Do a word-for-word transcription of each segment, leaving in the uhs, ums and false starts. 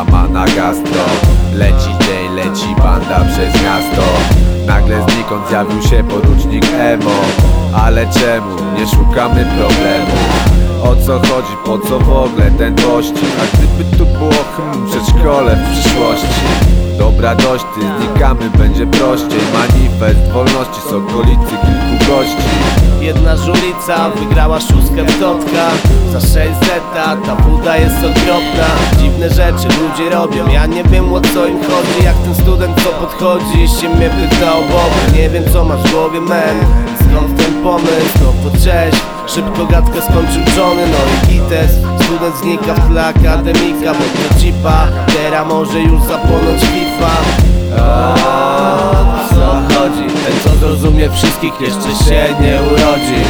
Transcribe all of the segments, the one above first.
ma na gastro. Leci dzień, leci banda przez miasto. Nagle znikąd zjawił się porucznik emo. Ale czemu? Nie szukamy problemu. O co chodzi? Po co w ogóle ten pościg? A gdyby tu było hmm, przedszkole w przyszłości? Dobra, dość, ty znikamy, będzie prościej. Manifest wolności z okolicy kilku gości. Jedna żulica wygrała szóstkę w totka. Za sześćset, ta buda jest okropna. Dziwne rzeczy ludzie robią, ja nie wiem o co im chodzi. Jak ten student co podchodzi się mnie pyta o Boga. Nie wiem co masz w głowie, man, skąd ten pomysł? No to cześć, szybko gadkę skończył Johnny, no i gites. Student znika w tle akademika, bo to cipa. Teraz może już zapłonąć FIFA. O co chodzi? Ten co zrozumie wszystkich jeszcze się nie urodzi.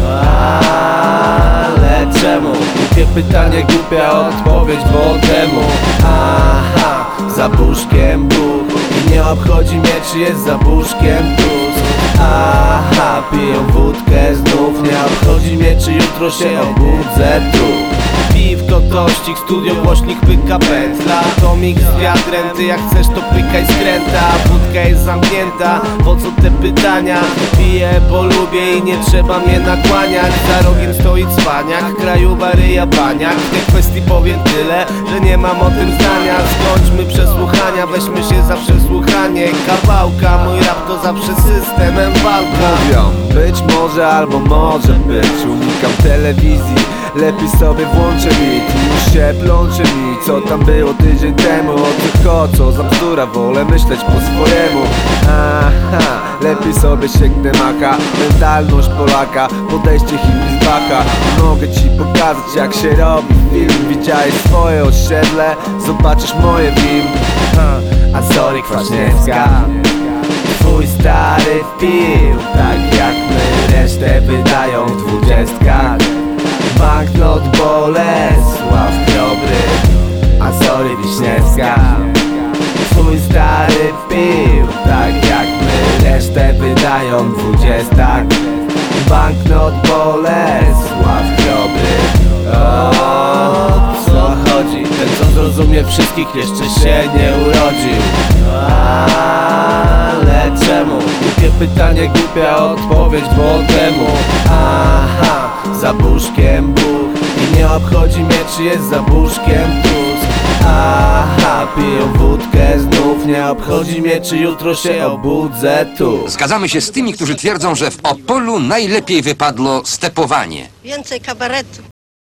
Ale czemu? Głupie pytanie, głupia odpowiedź, bo temu. Aha, za buszkiem Bóg i nie obchodzi mnie czy jest za buszkiem Tusk. Aha, piją wódkę znów, nie obchodzi mnie czy jutro się obudzę tu. Piwko, tościk, studio, głośnik, pyka, pętla. Komik z wiadrem, ty jak chcesz to pykaj skręta. Wódka jest zamknięta, po co te pytania? Piję, bo lubię i nie trzeba mnie nakłaniać. Za rogiem stoi cwaniak, krajowa ryja baniak. W tej kwestii powiem tyle, że nie mam o tym zdania. Skończmy przesłuchania, weźmy się za przesłuchanie kawałka. Mój rap to zawsze systemem walka. Mówią, być może albo może być. Unikam telewizji, lepiej sobie włączę beat i już się plącze mi, co tam było tydzień temu. O tylko co za bzdura, wolę myśleć po swojemu. Aha, lepiej sobie sięgnę maka. Mentalność Polaka, podejście hipizbaka. Mogę ci pokazać jak się robi film. Widziałeś swoje osiedle, zobaczysz moje w nim. A sorry Kwaśniewska, twój stary wpił, tak jak my resztę wydają w dwudziestkach. Banknot Bolesław Chrobry, a sorry Wiśniewska, twój stary wpił, tak jak my resztę wydają w dwudziestkach. Banknot Bolesław Chrobry. O co chodzi? Ten co zrozumie wszystkich jeszcze się nie urodził. Ale czemu? Głupie pytanie, głupia odpowiedź, bo temu. Aha, za buszkiem Bóg i nie obchodzi mnie czy jest za buszkiem Tusk. Aha, piją wódkę znów, nie obchodzi mnie czy jutro się obudzę tu. Zgadzamy się z tymi, którzy twierdzą, że w Opolu najlepiej wypadło stepowanie. Więcej kabaretu.